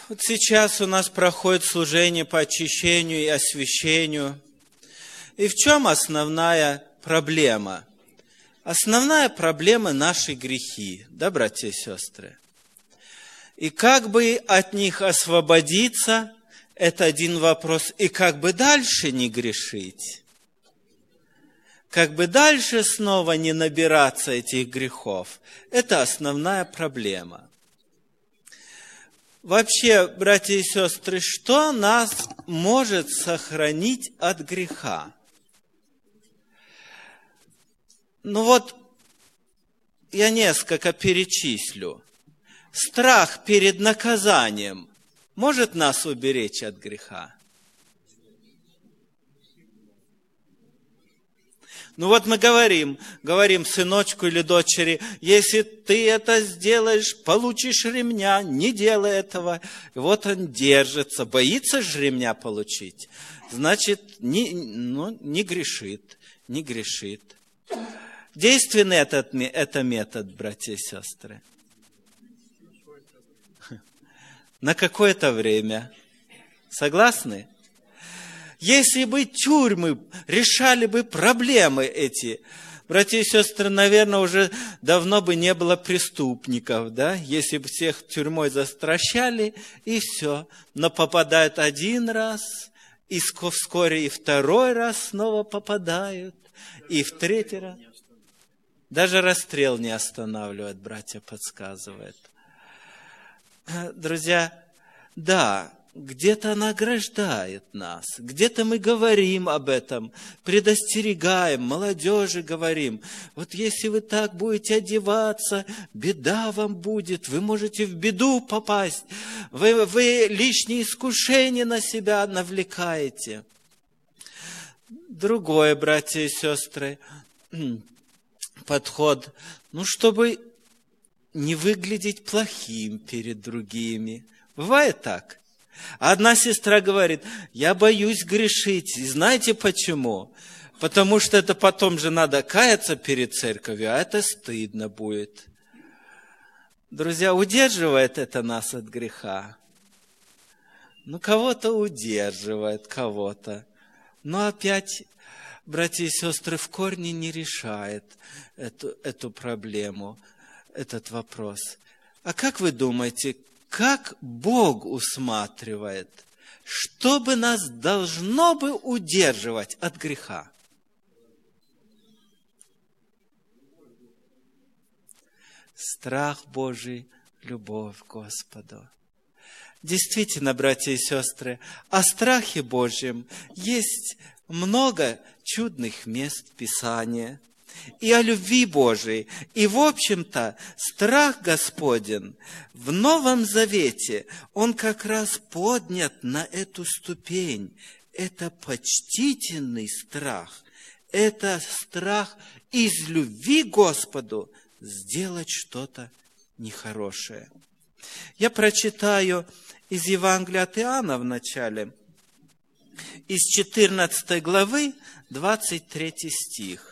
Вот сейчас у нас проходит служение по очищению и освящению. И в чем основная проблема? Основная проблема – наши грехи, да, братья и сестры? И как бы от них освободиться – это один вопрос. И как бы дальше не грешить? Как бы дальше снова не набираться этих грехов? Это основная проблема. Вообще, братья и сестры, что нас может сохранить от греха? Ну вот, я несколько перечислю. Страх перед наказанием может нас уберечь от греха? Ну вот мы говорим сыночку или дочери, если ты это сделаешь, получишь ремня, не делай этого. И вот он держится, боится же ремня получить. Значит, не грешит, не грешит. Действенный это метод, братья и сестры. На какое-то время. Согласны? Если бы тюрьмы решали бы проблемы эти, братья и сестры, наверное, уже давно бы не было преступников, да? Если бы всех тюрьмой застращали, и все. Но попадают один раз, и вскоре и второй раз снова попадают, и в третий раз. Даже расстрел не останавливает, братья подсказывают. Друзья, да, где-то она ограждает нас, где-то мы говорим об этом, предостерегаем, молодежи говорим. Вот если вы так будете одеваться, беда вам будет, вы можете в беду попасть, вы лишние искушения на себя навлекаете. Другое, братья и сестры, подход, чтобы не выглядеть плохим перед другими. Бывает так? Одна сестра говорит, я боюсь грешить. И знаете почему? Потому что это потом же надо каяться перед церковью, а это стыдно будет. Друзья, удерживает это нас от греха? Кого-то удерживает, кого-то. Но опять, братья и сестры, в корне не решает эту проблему, этот вопрос. А как вы думаете, как Бог усматривает, что бы нас должно бы удерживать от греха? Страх Божий, любовь к Господу. Действительно, братья и сестры, о страхе Божьем есть много чудных мест Писания. И о любви Божией. И, в общем-то, страх Господень в Новом Завете, он как раз поднят на эту ступень. Это почтительный страх. Это страх из любви к Господу сделать что-то нехорошее. Я прочитаю из Евангелия от Иоанна в начале, из 14 главы, 23 стих.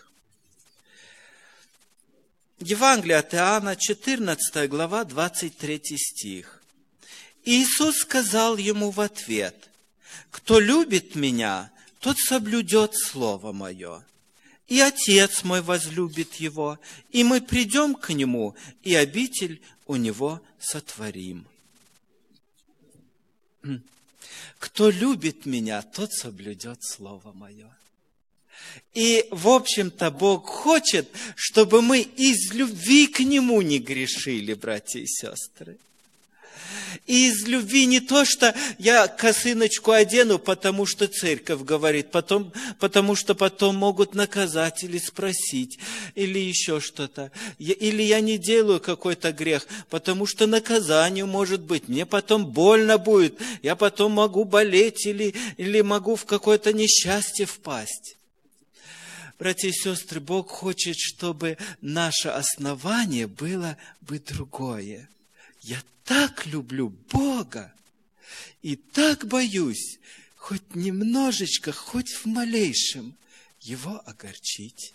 Евангелие от Иоанна, 14 глава, 23 стих. Иисус сказал ему в ответ, «Кто любит Меня, тот соблюдет Слово Мое. И Отец Мой возлюбит Его, и мы придем к Нему, и обитель у Него сотворим». Кто любит Меня, тот соблюдет Слово Мое. И, в общем-то, Бог хочет, чтобы мы из любви к Нему не грешили, братья и сестры. И из любви не то, что я косыночку одену, потому что церковь говорит, потому что потом могут наказать или спросить, или еще что-то. Или я не делаю какой-то грех, потому что наказание может быть. Мне потом больно будет, я потом могу болеть или могу в какое-то несчастье впасть. Братья и сестры, Бог хочет, чтобы наше основание было бы другое. Я так люблю Бога и так боюсь, хоть немножечко, хоть в малейшем, Его огорчить.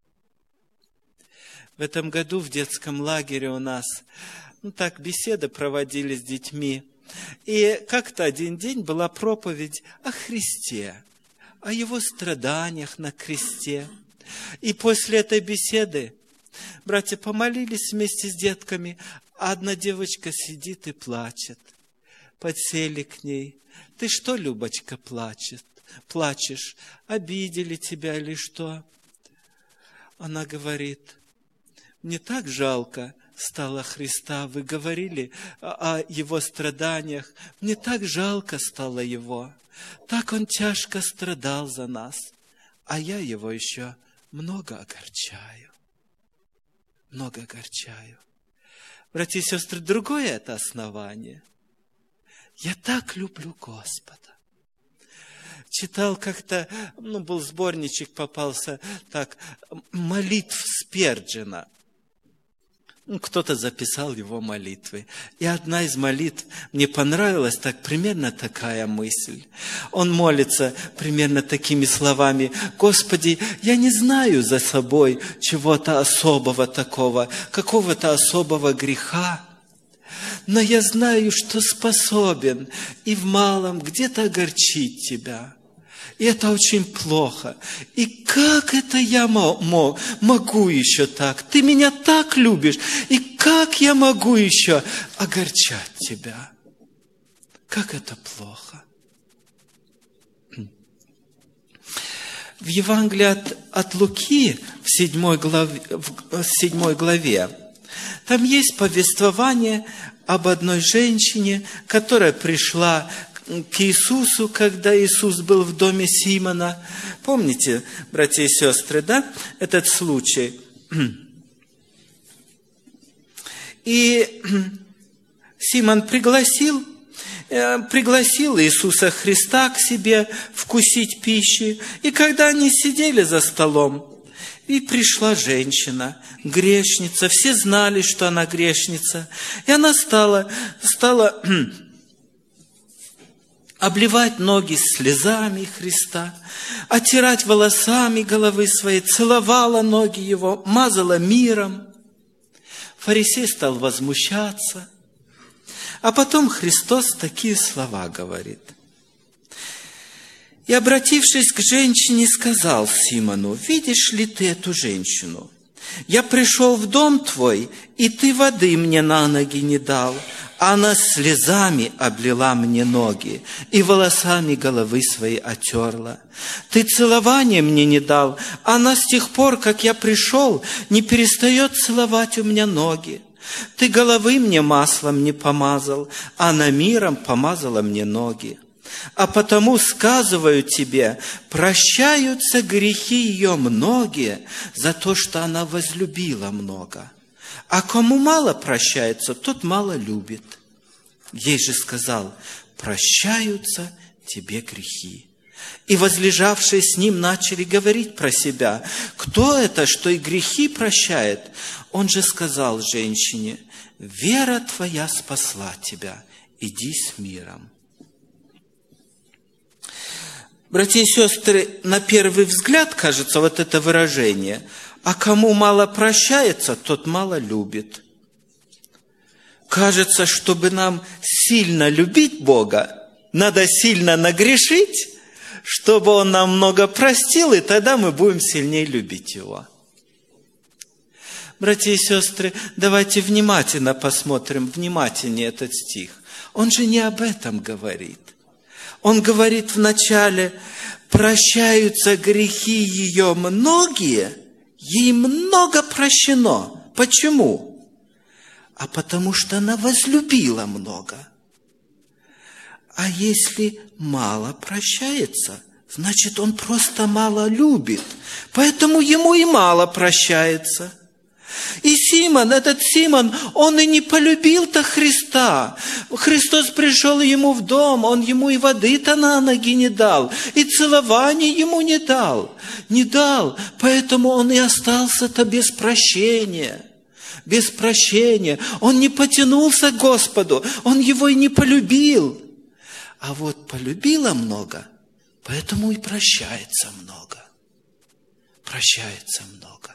В этом году в детском лагере у нас, беседы проводили с детьми. И как-то один день была проповедь о Христе, о Его страданиях на кресте. И после этой беседы братья помолились вместе с детками, а одна девочка сидит и плачет. Подсели к ней. Ты что, Любочка, плачешь? Обидели тебя или что? Она говорит, мне так жалко стало Христа. Вы говорили о Его страданиях. Мне так жалко стало Его. Так Он тяжко страдал за нас. А я Его еще много огорчаю. Много огорчаю. Братья и сестры, другое это основание. Я так люблю Господа. Читал как-то, был сборничек, попался так, молитв Спирджена. Кто-то записал его молитвы. И одна из молитв мне понравилась, так примерно такая мысль. Он молится примерно такими словами: «Господи, я не знаю за собой чего-то особого такого, какого-то особого греха, но я знаю, что способен и в малом где-то огорчить Тебя. И это очень плохо. И как это я могу еще так? Ты меня так любишь. И как я могу еще огорчать Тебя? Как это плохо». В Евангелии от Луки, в 7 главе, там есть повествование об одной женщине, которая пришла к Иисусу, когда Иисус был в доме Симона. Помните, братья и сестры, да, этот случай? И Симон пригласил Иисуса Христа к себе вкусить пищи. И когда они сидели за столом, и пришла женщина, грешница, все знали, что она грешница, и она стала обливать ноги слезами Христа, оттирать волосами головы своей, целовала ноги Его, мазала миром. Фарисей стал возмущаться. А потом Христос такие слова говорит. И, обратившись к женщине, сказал Симону: «Видишь ли ты эту женщину? Я пришел в дом твой, и ты воды мне на ноги не дал. Она слезами облила мне ноги и волосами головы своей отерла. Ты целования мне не дал, она с тех пор, как я пришел, не перестает целовать у меня ноги. Ты головы мне маслом не помазал, она миром помазала мне ноги. А потому сказываю тебе, прощаются грехи ее многие за то, что она возлюбила много. А кому мало прощается, тот мало любит. Ей же сказал: прощаются тебе грехи». И возлежавшие с ним начали говорить про себя: кто это, что и грехи прощает? Он же сказал женщине: вера твоя спасла тебя, иди с миром. Братья и сестры, на первый взгляд, кажется, вот это выражение: а кому мало прощается, тот мало любит. Кажется, чтобы нам сильно любить Бога, надо сильно нагрешить, чтобы Он нам много простил, и тогда мы будем сильнее любить Его. Братья и сестры, давайте внимательно посмотрим, внимательнее этот стих. Он же не об этом говорит. Он говорит вначале: прощаются грехи ее многие, ей много прощено. Почему? А потому что она возлюбила много. А если мало прощается, значит, он просто мало любит. Поэтому ему и мало прощается. И этот Симон, он и не полюбил-то Христа. Христос пришел ему в дом, он ему и воды-то на ноги не дал, и целования ему не дал. Не дал, поэтому он и остался-то без прощения. Без прощения. Он не потянулся к Господу, он его и не полюбил. А вот полюбила много, поэтому и прощается много. Прощается много.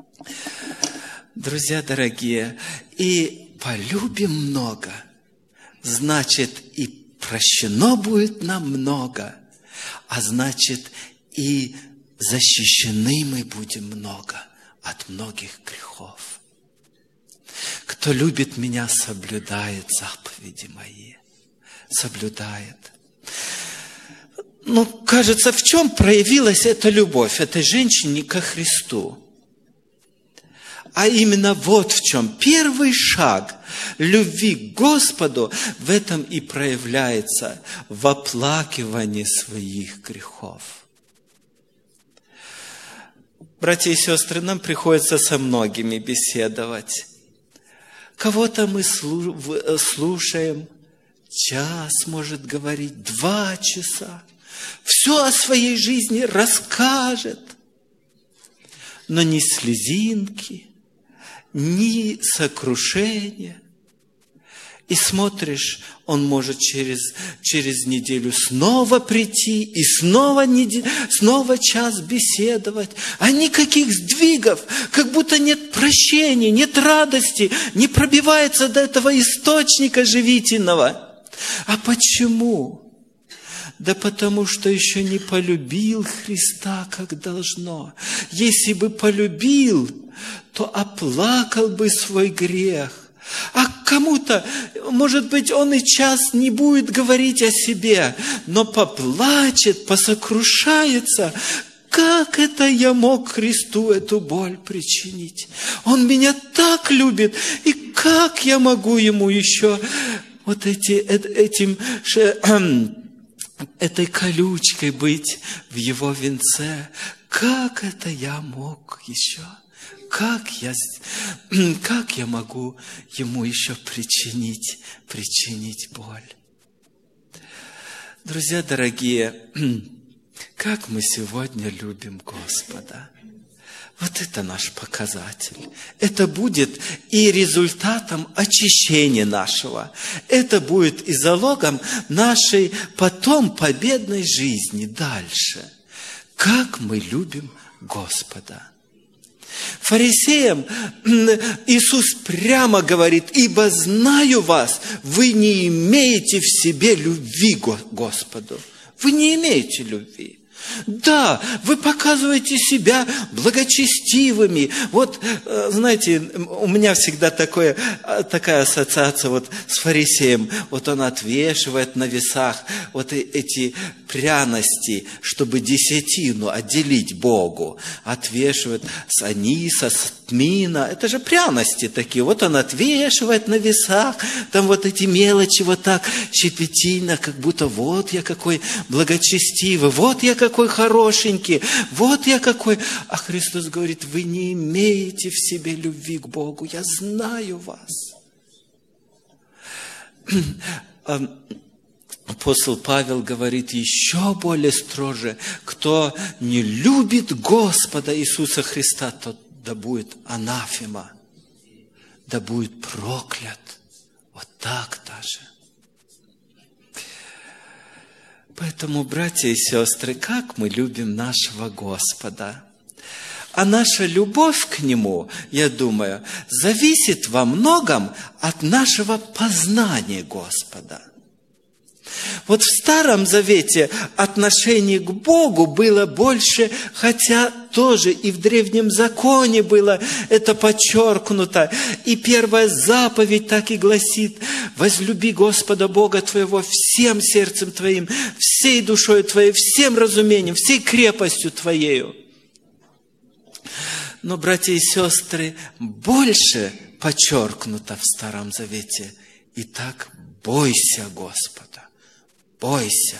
Друзья дорогие, и полюбим много, значит, и прощено будет нам много, а значит, и защищены мы будем много от многих грехов. Кто любит меня, соблюдает заповеди мои. Соблюдает. Кажется, в чем проявилась эта любовь этой женщине ко Христу? А именно вот в чем. Первый шаг любви к Господу в этом и проявляется, в оплакивании своих грехов. Братья и сестры, нам приходится со многими беседовать. Кого-то мы слушаем, час может говорить, 2 часа. Все о своей жизни расскажет. Но ни слезинки, ни сокрушения. И смотришь, он может через неделю снова прийти и снова час беседовать. А никаких сдвигов, как будто нет прощения, нет радости, не пробивается до этого источника живительного. А почему? Да потому что еще не полюбил Христа, как должно. Если бы полюбил, то оплакал бы свой грех. А кому-то, может быть, он и час не будет говорить о себе, но поплачет, посокрушается. Как это я мог Христу эту боль причинить? Он меня так любит, и как я могу ему еще этой колючкой быть в его венце? Как это я мог еще? Как я могу ему еще причинить боль? Друзья дорогие, как мы сегодня любим Господа. Вот это наш показатель. Это будет и результатом очищения нашего. Это будет и залогом нашей потом победной жизни дальше. Как мы любим Господа. Фарисеям Иисус прямо говорит: «Ибо знаю вас, вы не имеете в себе любви к Господу». Вы не имеете любви. Да, вы показываете себя благочестивыми. Вот, знаете, у меня всегда такая ассоциация с фарисеем. Вот он отвешивает на весах эти пряности, чтобы десятину отделить Богу. Отвешивает с аниса, с тмина. Это же пряности такие. Вот он отвешивает на весах. Там эти мелочи так щепетильно, как будто вот я какой благочестивый, вот я какой хорошенький, вот я какой. А Христос говорит: вы не имеете в себе любви к Богу. Я знаю вас. Апостол Павел говорит еще более строже: кто не любит Господа Иисуса Христа, тот да будет анафема, да будет проклят. Вот так даже. Поэтому, братья и сестры, как мы любим нашего Господа. А наша любовь к Нему, я думаю, зависит во многом от нашего познания Господа. В Старом Завете отношение к Богу было больше, хотя тоже и в Древнем Законе было это подчеркнуто. И первая заповедь так и гласит: возлюби Господа Бога твоего всем сердцем твоим, всей душой твоей, всем разумением, всей крепостью твоею. Но, братья и сестры, больше подчеркнуто в Старом Завете: итак, бойся Господа. Бойся.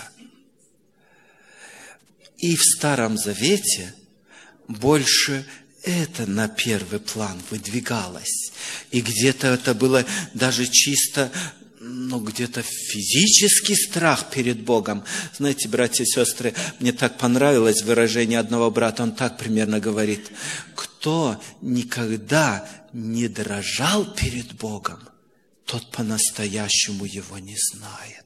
И в Старом Завете больше это на первый план выдвигалось. И где-то это было даже чисто, где-то физический страх перед Богом. Знаете, братья и сестры, мне так понравилось выражение одного брата, он так примерно говорит: кто никогда не дрожал перед Богом, тот по-настоящему его не знает.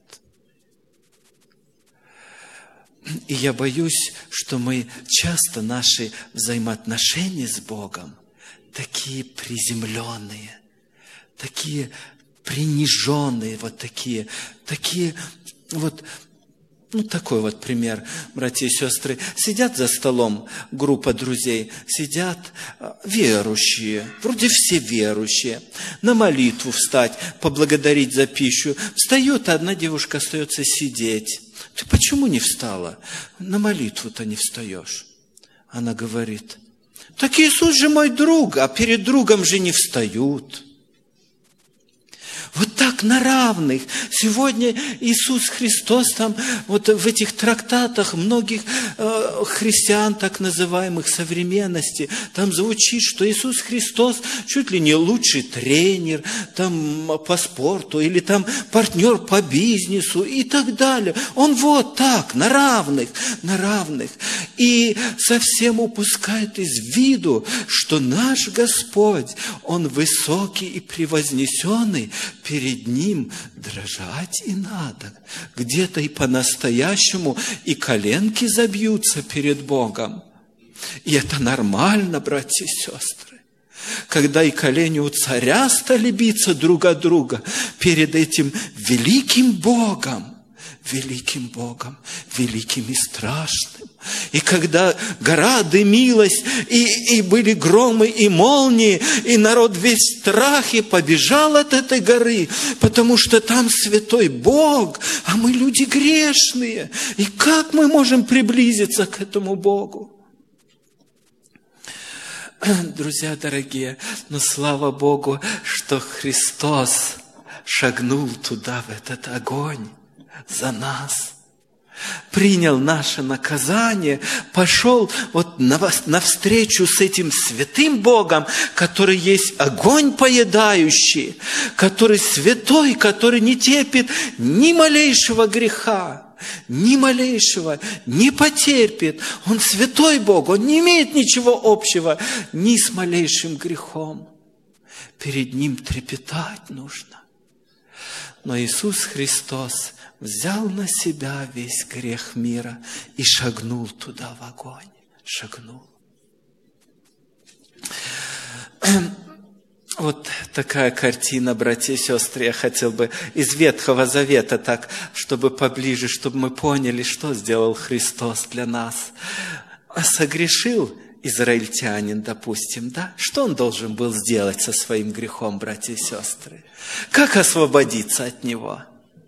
И я боюсь, что мы часто наши взаимоотношения с Богом такие приземленные, такие приниженные, вот такие вот. Ну, такой вот пример, братья и сестры. Сидят за столом группа друзей, сидят верующие, вроде все верующие, на молитву встать, поблагодарить за пищу. Встает, а одна девушка остается сидеть. Ты почему не встала? На молитву-то не встаешь. Она говорит, так Иисус же мой друг, а перед другом же не встают. Вот так на равных. Сегодня Иисус Христос там, вот в этих трактатах многих христиан, так называемых современности, там звучит, что Иисус Христос чуть ли не лучший тренер там, по спорту, или там партнер по бизнесу и так далее. Он вот так, на равных. И совсем упускает из виду, что наш Господь, Он высокий и превознесенный, перед Ним дрожать и надо. Где-то и по-настоящему и коленки забьются перед Богом. И это нормально, братья и сестры. Когда и колени у царя стали биться друг от друга перед этим великим Богом, великим и страшным. И когда гора дымилась, и были громы и молнии, и народ весь в страхе побежал от этой горы, потому что там святой Бог, а мы люди грешные. И как мы можем приблизиться к этому Богу? Друзья дорогие, но слава Богу, что Христос шагнул туда, в этот огонь, за нас. Принял наше наказание, пошел вот навстречу с этим святым Богом, который есть огонь поедающий, который святой, который не терпит ни малейшего греха, ни малейшего, не потерпит. Он святой Бог, Он не имеет ничего общего ни с малейшим грехом. Перед Ним трепетать нужно. Но Иисус Христос взял на себя весь грех мира и шагнул туда в огонь. Шагнул. Вот такая картина, братья и сестры, я хотел бы из Ветхого Завета так, чтобы поближе, чтобы мы поняли, что сделал Христос для нас. Согрешил израильтянин, допустим, да? Что он должен был сделать со своим грехом, братья и сестры? Как освободиться от него?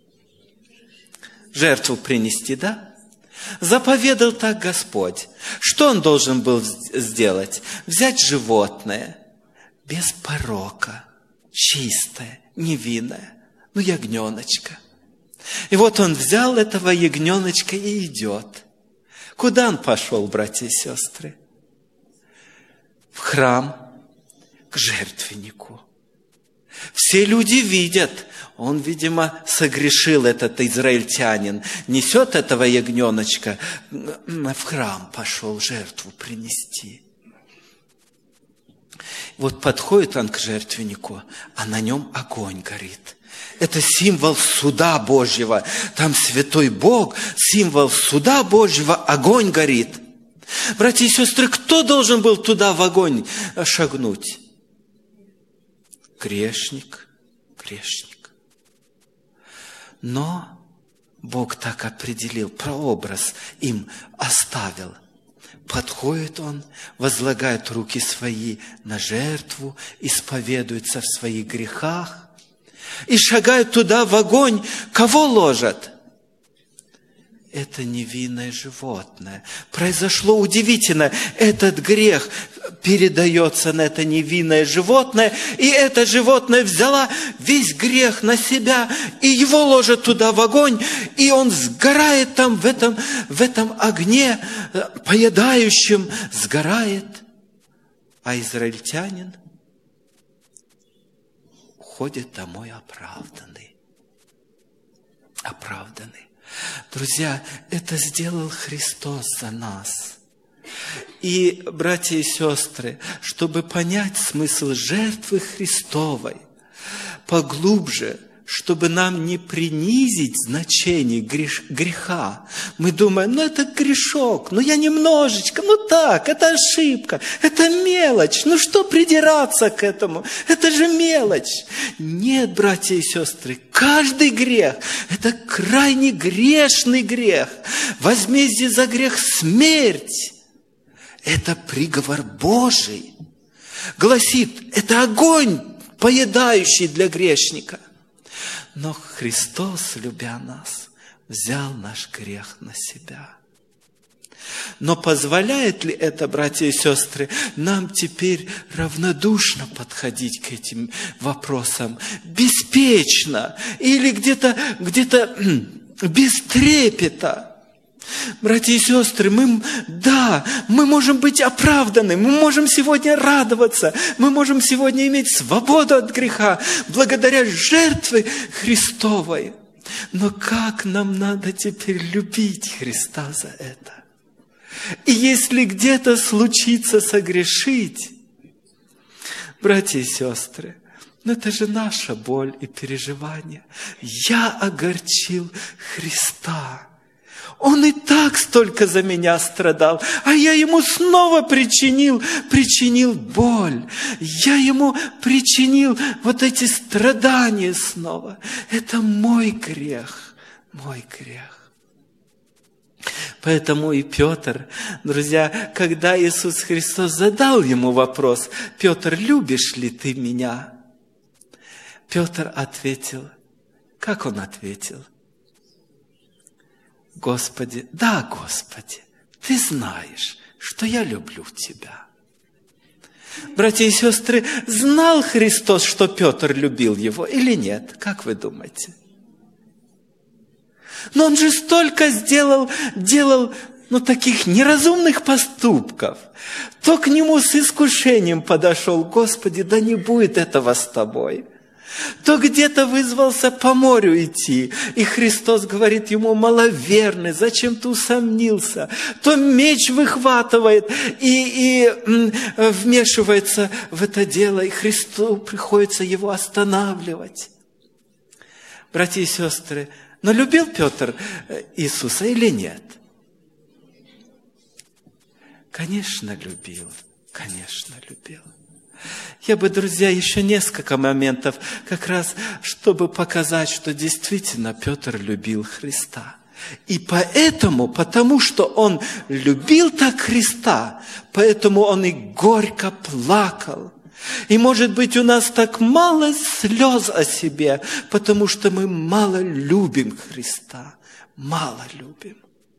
Жертву принести, да? Заповедал так Господь. Что он должен был сделать? Взять животное, без порока, чистое, невинное, ягненочка. И вот он взял этого ягненочка и идет. Куда он пошел, братья и сестры? В храм, к жертвеннику. Все люди видят, он, видимо, согрешил, этот израильтянин, несет этого ягненочка, в храм пошел жертву принести. Вот подходит он к жертвеннику, а на нем огонь горит. Это символ суда Божьего. Там святой Бог, символ суда Божьего, огонь горит. Братья и сестры, кто должен был туда в огонь шагнуть? Грешник. Но Бог так определил, прообраз им оставил. Подходит он, возлагает руки свои на жертву, исповедуется в своих грехах и шагает туда в огонь. Кого ложат? Это невинное животное. Произошло удивительно. Этот грех передается на это невинное животное, и это животное взяло весь грех на себя, и его ложат туда в огонь, и он сгорает там в этом огне поедающем, сгорает. А израильтянин уходит домой оправданный. Друзья, это сделал Христос за нас. И, братья и сестры, чтобы понять смысл жертвы Христовой поглубже, чтобы нам не принизить значение греха. Мы думаем, это грешок, я немножечко, так, это ошибка, это мелочь, что придираться к этому, это же мелочь. Нет, братья и сестры, каждый грех – это крайне грешный грех. Возмездие за грех – смерть. Это приговор Божий. Гласит, это огонь, поедающий для грешника. Но Христос, любя нас, взял наш грех на себя. Но позволяет ли это, братья и сестры, нам теперь равнодушно подходить к этим вопросам, беспечно или где-то без трепета? Братья и сестры, мы можем быть оправданы, мы можем сегодня радоваться, мы можем сегодня иметь свободу от греха благодаря жертве Христовой. Но как нам надо теперь любить Христа за это? И если где-то случится согрешить, братья и сестры, это же наша боль и переживание. Я огорчил Христа. Он и так столько за меня страдал, а я ему снова причинил боль. Я ему причинил эти страдания снова. Это мой грех, мой грех. Поэтому и Петр, друзья, когда Иисус Христос задал ему вопрос: «Петр, любишь ли ты меня?» Петр ответил, как он ответил? Господи, да, Господи, Ты знаешь, что я люблю Тебя. Братья и сестры, знал Христос, что Петр любил Его или нет? Как вы думаете? Но Он же столько делал таких неразумных поступков. То к Нему с искушением подошел: «Господи, да не будет этого с Тобой». То где-то вызвался по морю идти, и Христос говорит ему: «Маловерный, зачем ты усомнился?» То меч выхватывает и вмешивается в это дело, и Христу приходится его останавливать. Братья и сестры, но любил Петр Иисуса или нет? Конечно, любил. Конечно, любил. Я бы, друзья, еще несколько моментов, как раз, чтобы показать, что действительно Петр любил Христа. И потому что он любил так Христа, поэтому он и горько плакал. И, может быть, у нас так мало слез о себе, потому что мы мало любим Христа, мало любим.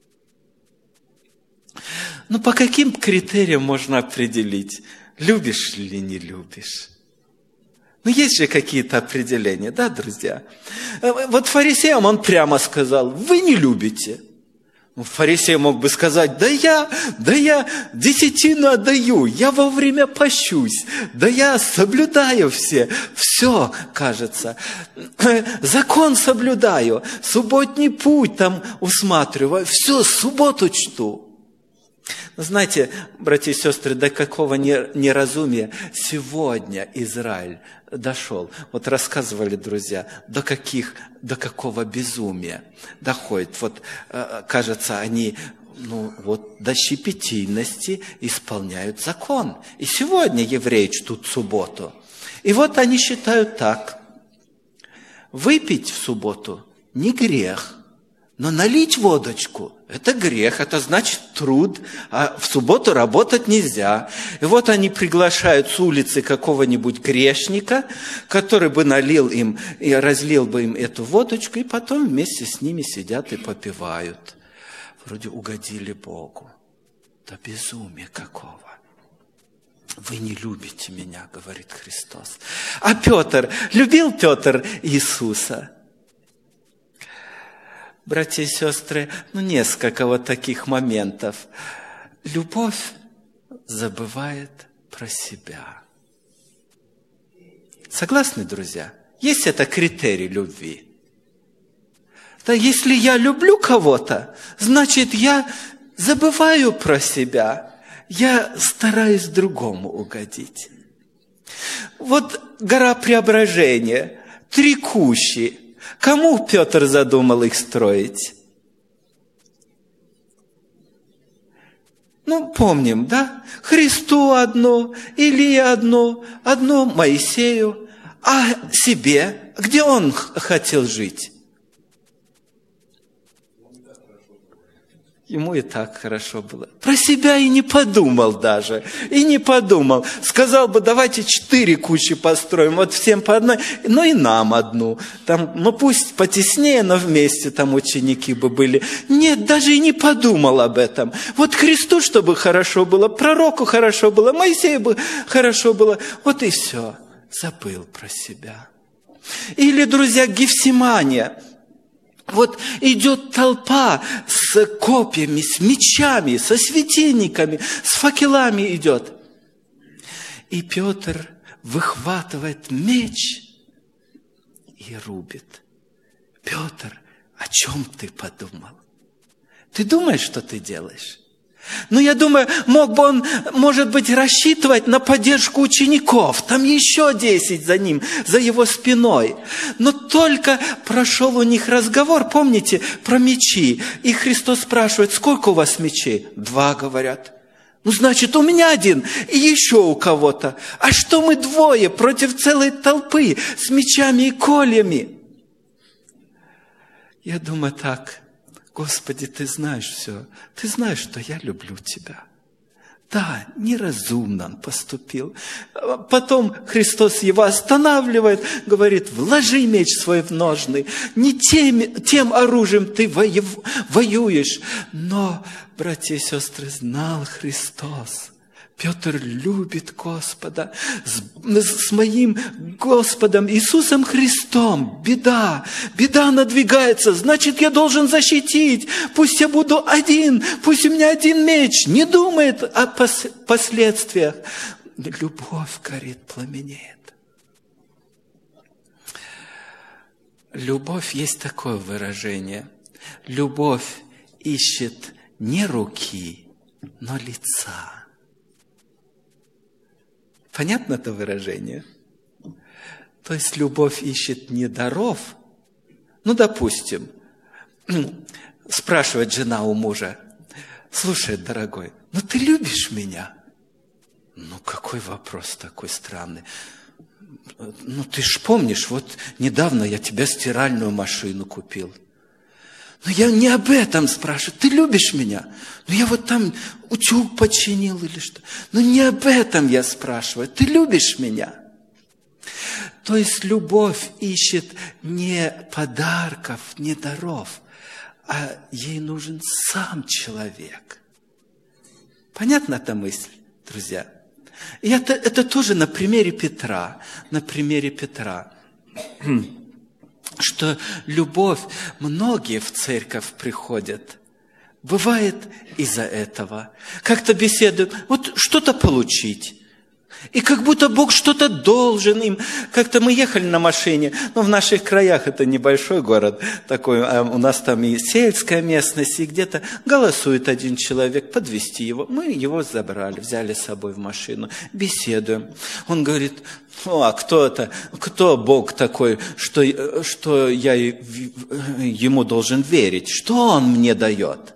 По каким критериям можно определить, любишь или не любишь? Есть же какие-то определения, да, друзья? Фарисеям он прямо сказал: «Вы не любите». Фарисей мог бы сказать: да я десятину отдаю, я вовремя пощусь, да я соблюдаю все, кажется, закон соблюдаю, субботний путь усматриваю, все, субботу чту. Знаете, братья и сестры, до какого неразумия сегодня Израиль дошел. Рассказывали, друзья, до какого безумия доходит. Кажется, они до щепетильности исполняют закон. И сегодня евреи чтут субботу. И они считают так: выпить в субботу не грех, но налить водочку – это грех, это значит труд, а в субботу работать нельзя. И они приглашают с улицы какого-нибудь грешника, который бы налил им и разлил бы им эту водочку, и потом вместе с ними сидят и попивают. Вроде угодили Богу. Да безумие какого! Вы не любите меня, говорит Христос. А любил Петр Иисуса? Братья и сестры, несколько таких моментов. Любовь забывает про себя. Согласны, друзья? Есть это критерий любви. Да, если я люблю кого-то, значит, я забываю про себя. Я стараюсь другому угодить. Гора Преображения, 3 кущи. Кому Петр задумал их строить? Ну, помним, да? Христу одно, Илии одно Моисею, а себе, где он хотел жить? Ему и так хорошо было. Про себя и не подумал даже. И не подумал. Сказал бы, давайте 4 кучи построим. Вот всем по одной. Ну и нам одну. Там, ну пусть потеснее, но вместе там ученики бы были. Нет, даже и не подумал об этом. Вот Христу, чтобы хорошо было. Пророку хорошо было. Моисею бы хорошо было. Вот и все. Забыл про себя. Или, друзья, Гефсимания. Вот идет толпа с копьями, с мечами, со светильниками, с факелами идет. И Петр выхватывает меч и рубит. Петр, о чем ты подумал? Ты думаешь, что ты делаешь? Ну, я думаю, мог бы он, может быть, рассчитывать на поддержку учеников. Там еще 10 за ним, за его спиной. Но только прошел у них разговор, помните, про мечи. И Христос спрашивает, сколько у вас мечей? 2, говорят. Ну, значит, у меня 1 и еще у кого-то. А что мы 2 против целой толпы с мечами и кольями? Я думаю так. Господи, Ты знаешь все. Ты знаешь, что я люблю Тебя. Да, неразумно он поступил. Потом Христос его останавливает, говорит, вложи меч свой в ножны. Не тем оружием ты воюешь. Но, братья и сестры, знал Христос. Петр любит Господа. С моим Господом Иисусом Христом беда надвигается. Значит, я должен защитить. Пусть я буду один, пусть у меня 1 меч. Не думает о последствиях. Любовь горит, пламенеет. Любовь есть такое выражение. Любовь ищет не руки, но лица. Понятно это выражение? То есть любовь ищет не даров. Ну, допустим, спрашивает жена у мужа, слушай, дорогой, ну ты любишь меня? Ну, какой вопрос такой странный. Ну, ты ж помнишь, вот недавно я тебе стиральную машину купил. Но я не об этом спрашиваю. Ты любишь меня? Ну, я вот там утюг починил или что. Но не об этом я спрашиваю. Ты любишь меня? То есть любовь ищет не подарков, не даров, а ей нужен сам человек. Понятна эта мысль, друзья? И это тоже на примере Петра. На примере Петра. Что любовь, многие в церковь приходят, бывает из-за этого. Как-то беседуют, вот что-то получить. И как будто Бог что-то должен им. Как-то мы ехали на машине, в наших краях это небольшой город такой, а у нас там и сельская местность, и где-то голосует один человек, подвезти его. Мы его забрали, взяли с собой в машину, беседуем. Он говорит, ну, а кто это? Кто Бог такой, что я ему должен верить? Что он мне дает?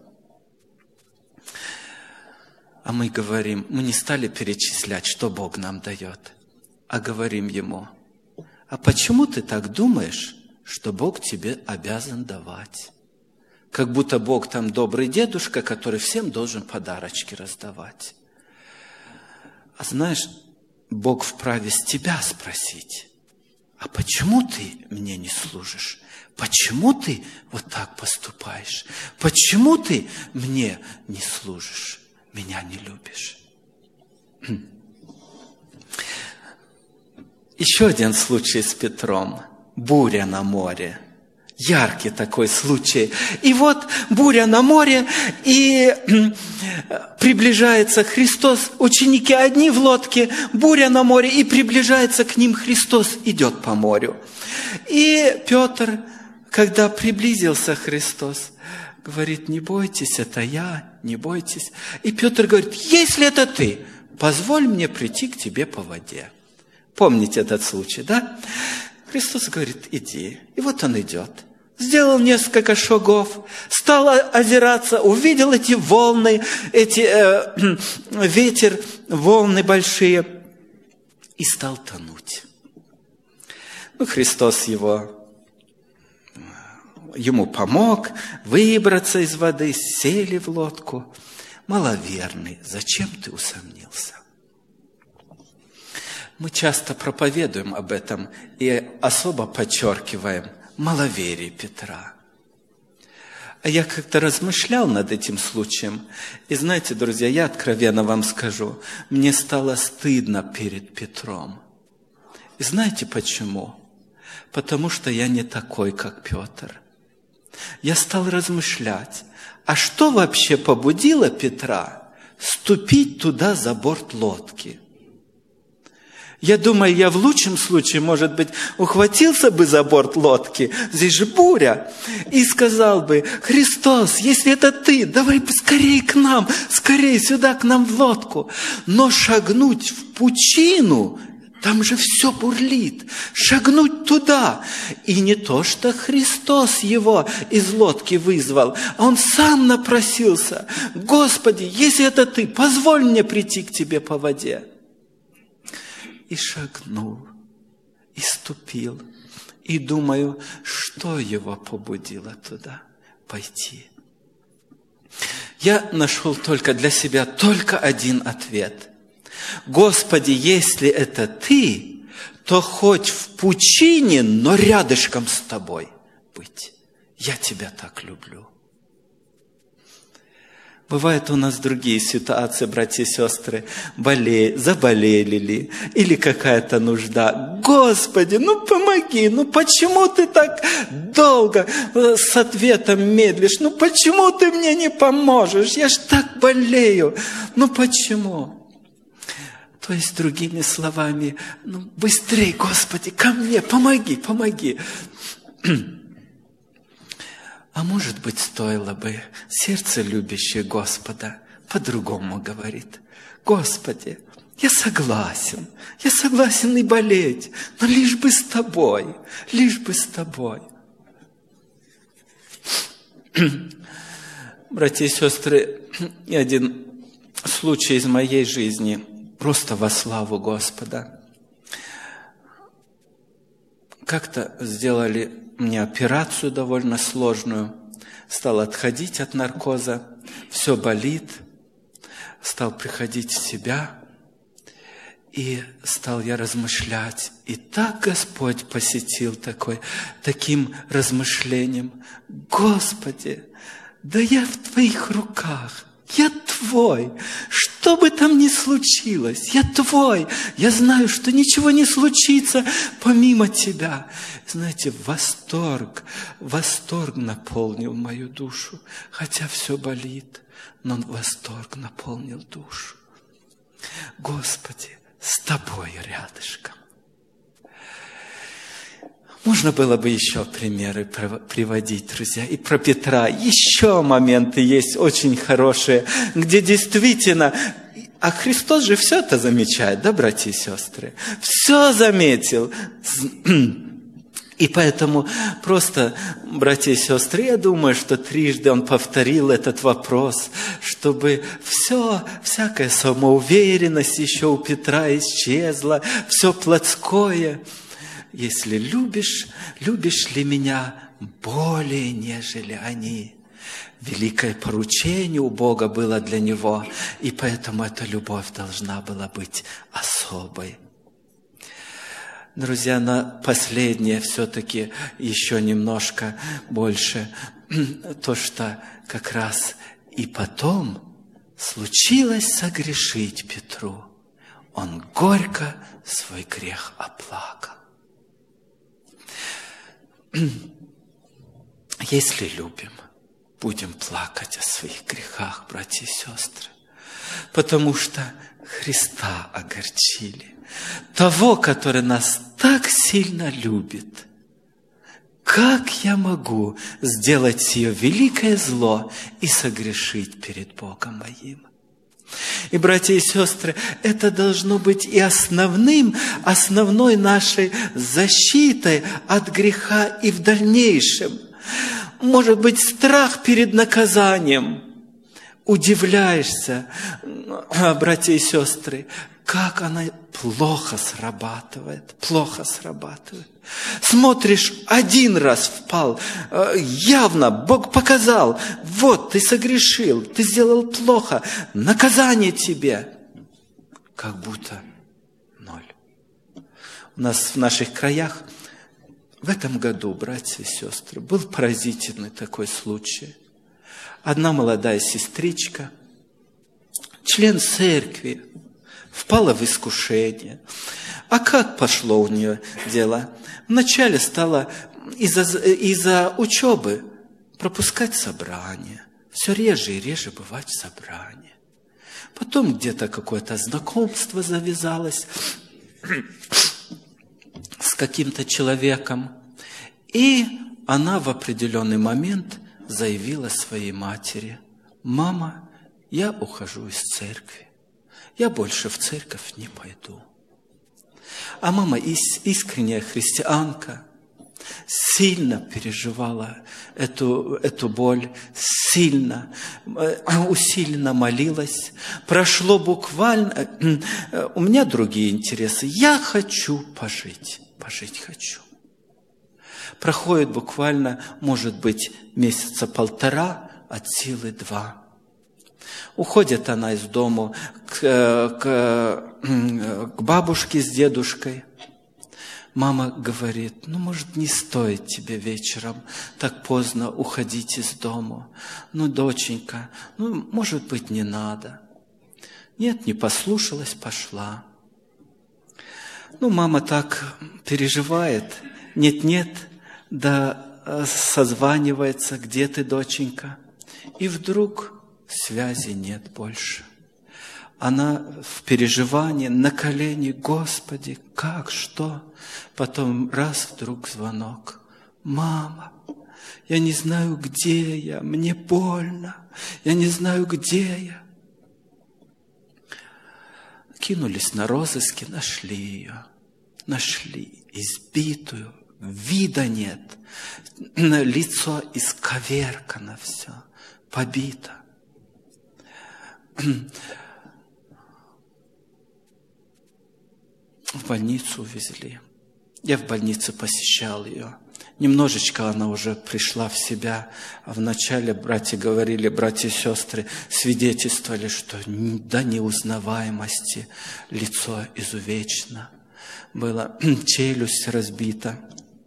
А мы говорим, мы не стали перечислять, что Бог нам дает, а говорим ему, а почему ты так думаешь, что Бог тебе обязан давать? Как будто Бог там добрый дедушка, который всем должен подарочки раздавать. А знаешь, Бог вправе с тебя спросить, а почему ты мне не служишь? Почему ты вот так поступаешь? Почему ты мне не служишь? Меня не любишь. Еще один случай с Петром. Буря на море. Яркий такой случай. И вот буря на море, и приближается Христос. Ученики одни в лодке, буря на море, и приближается к ним Христос, идет по морю. И Петр, когда приблизился Христос, говорит, не бойтесь, это я, не бойтесь. И Петр говорит, если это ты, позволь мне прийти к тебе по воде. Помните этот случай, да? Христос говорит, иди. И вот он идет. Сделал несколько шагов, стал озираться, увидел эти волны, ветер, волны большие, и стал тонуть. Христос ему помог выбраться из воды, сели в лодку. Маловерный, зачем ты усомнился? Мы часто проповедуем об этом и особо подчеркиваем маловерие Петра. А я как-то размышлял над этим случаем. И знаете, друзья, я откровенно вам скажу, мне стало стыдно перед Петром. И знаете почему? Потому что я не такой, как Петр. Я стал размышлять, а что вообще побудило Петра ступить туда за борт лодки? Я думаю, я в лучшем случае, может быть, ухватился бы за борт лодки, здесь же буря, и сказал бы, Христос, если это ты, давай скорее к нам, скорее сюда к нам в лодку. Но шагнуть в пучину, там же все бурлит, шагнуть туда. И не то, что Христос его из лодки вызвал, а он сам напросился. Господи, если это ты, позволь мне прийти к тебе по воде. И шагнул, и ступил, и думаю, что его побудило туда пойти. Я нашел только для себя только один ответ. Господи, если это ты, то хоть в пучине, но рядышком с тобой быть. Я тебя так люблю. Бывают у нас другие ситуации, братья и сестры, заболели ли, или какая-то нужда. Господи, помоги, почему ты так долго с ответом медлишь? Почему ты мне не поможешь? Я ж так болею. Почему? То есть, другими словами, быстрей, Господи, ко мне, помоги. А может быть, стоило бы сердце любящее Господа по-другому говорит. Господи, я согласен и болеть, но лишь бы с тобой. Братья и сестры, один случай из моей жизни, просто во славу Господа. Как-то сделали мне операцию довольно сложную, стал отходить от наркоза, все болит, стал приходить в себя, и стал я размышлять. И так Господь посетил таким размышлением. Господи, да я в Твоих руках, я Твой, что бы там ни случилось, я Твой, я знаю, что ничего не случится помимо Тебя. Знаете, восторг наполнил мою душу, хотя все болит, но восторг наполнил душу. Господи, с Тобой рядышком. Можно было бы еще примеры приводить, друзья. И про Петра еще моменты есть очень хорошие, где действительно... А Христос же все это замечает, да, братья и сестры? Все заметил. И поэтому просто, братья и сестры, я думаю, что трижды он повторил этот вопрос, чтобы всякая самоуверенность еще у Петра исчезла, все плотское. Если любишь ли меня более, нежели они? Великое поручение у Бога было для него, и поэтому эта любовь должна была быть особой. Друзья, на последнее все-таки еще немножко больше. То, что как раз и потом случилось согрешить Петру. Он горько свой грех оплакал. Если любим, будем плакать о своих грехах, братья и сестры, потому что Христа огорчили, того, который нас так сильно любит. Как я могу сделать сие великое зло и согрешить перед Богом моим? И, братья и сестры, это должно быть и основной нашей защитой от греха и в дальнейшем. Может быть, страх перед наказанием. Удивляешься, братья и сестры, как она плохо срабатывает. Смотришь, один раз впал, явно Бог показал, вот, ты согрешил, ты сделал плохо, наказание тебе. Как будто ноль. У нас в наших краях в этом году, братья и сестры, был поразительный такой случай. Одна молодая сестричка, член церкви, впала в искушение. А как пошло у нее дело? Вначале стала из-за учебы пропускать собрания. Все реже и реже бывать в собрании. Потом где-то какое-то знакомство завязалось с каким-то человеком. И она в определенный момент заявила своей матери: «Мама, я ухожу из церкви. Я больше в церковь не пойду». А мама, искренняя христианка, сильно переживала эту боль, усиленно молилась. Прошло буквально... У меня другие интересы. Я хочу пожить хочу. Проходит буквально, может быть, месяца 1,5, от силы 2. Уходит она из дома к бабушке с дедушкой. Мама говорит: может, не стоит тебе вечером так поздно уходить из дома. Доченька, может быть, не надо. Нет, не послушалась, пошла. Мама так переживает. Нет, да созванивается: где ты, доченька? И вдруг связи нет больше. Она в переживании, на колени: Господи, как, что? Потом раз вдруг звонок: мама, я не знаю, где я, мне больно, я не знаю, где я. Кинулись на розыски, нашли ее. Нашли избитую, вида нет, лицо исковеркано все, побито. В больницу увезли. Я в больнице посещал ее. Немножечко она уже пришла в себя. А вначале братья говорили, братья и сестры свидетельствовали, что до неузнаваемости лицо изувечено было, челюсть разбита.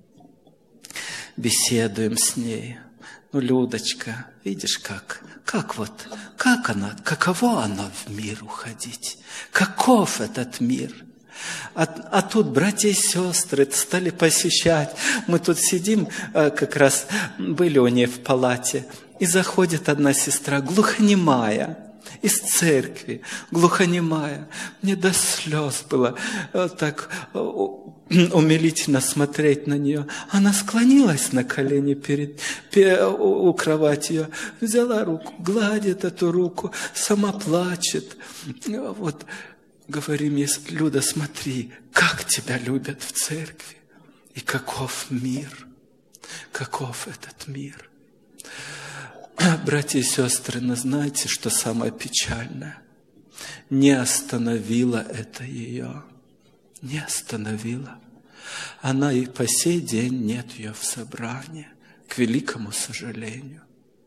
Беседуем с ней. Людочка, видишь, каково она в мир уходить? Каков этот мир? А тут братья и сестры стали посещать. Мы тут сидим, как раз были у нее в палате, и заходит одна сестра, глухонемая, из церкви, глухонемая. Мне до слез было так умилительно смотреть на нее. Она склонилась на колени у кровати ее, взяла руку, гладит эту руку, сама плачет. Вот. Говорим ей: Люда, смотри, как тебя любят в церкви. И каков мир, каков этот мир. Братья и сестры, знаете, что самое печальное? Не остановило это ее. Не остановило. Она и по сей день нет ее в собрании, к великому сожалению.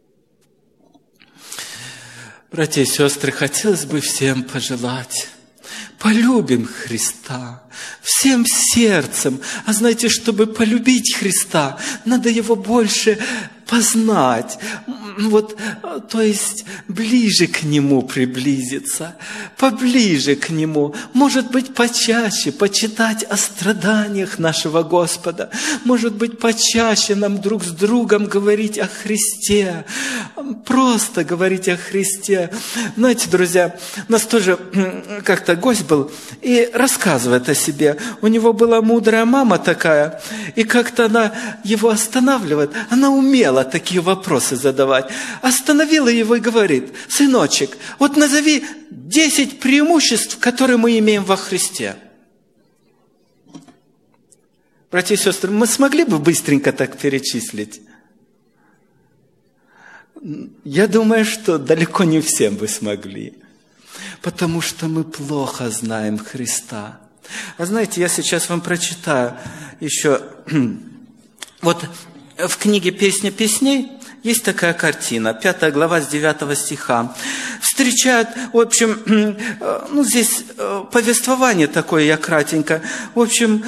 Братья и сестры, хотелось бы всем пожелать: полюбим Христа всем сердцем. А знаете, чтобы полюбить Христа, надо Его больше познать. То есть ближе к Нему приблизиться, поближе к Нему. Может быть, почаще почитать о страданиях нашего Господа. Может быть, почаще нам друг с другом говорить о Христе. Просто говорить о Христе. Знаете, друзья, у нас тоже как-то гость был и рассказывает о себе. У него была мудрая мама такая, и как-то она его останавливает. Она умела такие вопросы задавать. давать. Остановила его и говорит: сыночек, вот назови 10 преимуществ, которые мы имеем во Христе. Братья и сестры, мы смогли бы быстренько так перечислить? Я думаю, что далеко не все бы смогли. Потому что мы плохо знаем Христа. А знаете, я сейчас вам прочитаю еще. Вот в книге «Песня песней» есть такая картина, 5 глава с 9 стиха. Встречают, в общем, здесь повествование такое, я кратенько. В общем,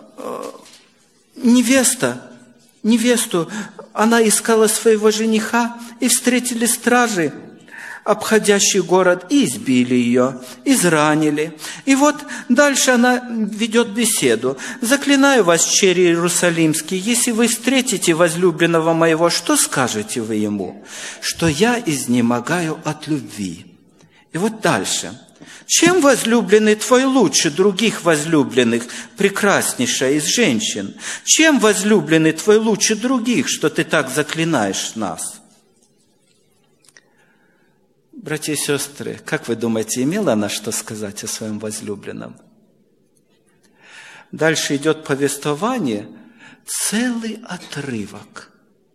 невесту, она искала своего жениха, и встретили стражи, обходящие город, и избили ее, изранили. И вот дальше она ведет беседу. «Заклинаю вас, черри Иерусалимские, если вы встретите возлюбленного моего, что скажете вы ему? Что я изнемогаю от любви». И вот дальше. «Чем возлюбленный твой лучше других возлюбленных, прекраснейшая из женщин? Чем возлюбленный твой лучше других, что ты так заклинаешь нас?» Братья и сестры, как вы думаете, имела она что сказать о своем возлюбленном? Дальше идет повествование, целый отрывок.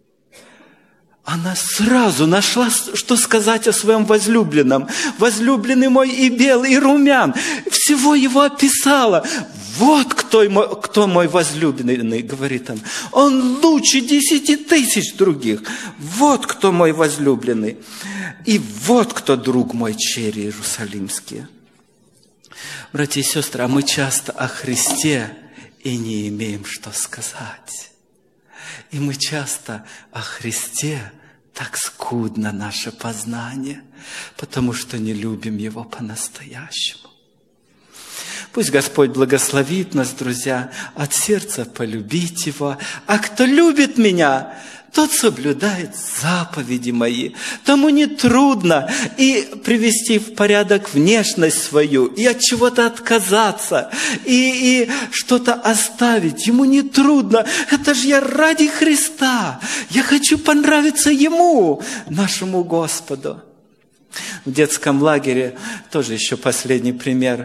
Она сразу нашла, что сказать о своем возлюбленном. «Возлюбленный мой и белый, и румян». Всего его описала. «Вот кто мой возлюбленный», говорит он. «Он лучше 10 тысяч других. Вот кто мой возлюбленный. И вот кто друг мой, черри Иерусалимские». Братья и сестры, а мы часто о Христе и не имеем что сказать. И мы часто о Христе так скудно наше познание, потому что не любим Его по-настоящему. Пусть Господь благословит нас, друзья, от сердца полюбить Его. А кто любит Меня, тот соблюдает заповеди Мои. Тому не трудно и привести в порядок внешность свою, и от чего-то отказаться, и что-то оставить. Ему не трудно. Это же я ради Христа. Я хочу понравиться Ему, нашему Господу. В детском лагере, тоже еще последний пример.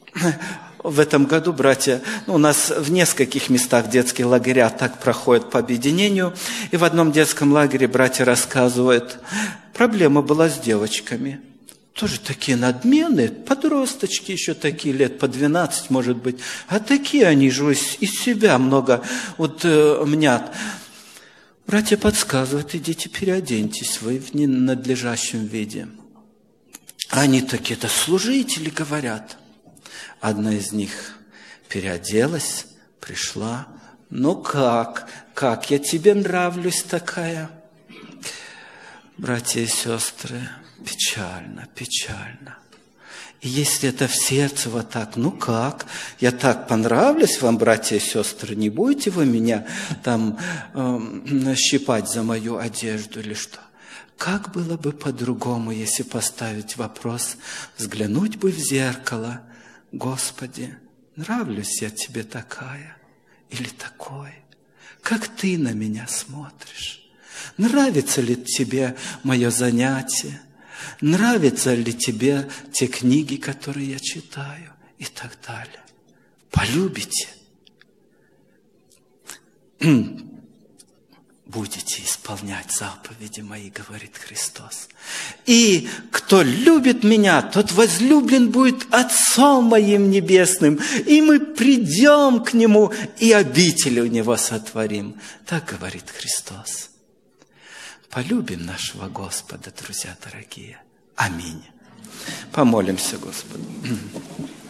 В этом году, братья, у нас в нескольких местах детские лагеря так проходят по объединению. И в одном детском лагере братья рассказывают, проблема была с девочками. Тоже такие надменные, подросточки еще такие, лет по 12, может быть. А такие они же из себя много мнят. Братья подсказывают, идите переоденьтесь вы в ненадлежащем виде. А они такие-то служители, говорят. Одна из них переоделась, пришла. «Ну как я тебе нравлюсь такая?» Братья и сестры, печально. И если это в сердце вот так, ну как? Я так понравлюсь вам, братья и сестры, не будете вы меня там щипать за мою одежду или что? Как было бы по-другому, если поставить вопрос, взглянуть бы в зеркало: «Господи, нравлюсь я тебе такая или такой? Как ты на меня смотришь? Нравится ли тебе мое занятие? Нравятся ли тебе те книги, которые я читаю?» И так далее. Полюбите. Будете исполнять заповеди Мои, говорит Христос. «И кто любит Меня, тот возлюблен будет Отцом Моим Небесным, и мы придем к Нему, и обитель у Него сотворим». Так говорит Христос. Полюбим нашего Господа, друзья дорогие. Аминь. Помолимся Господу.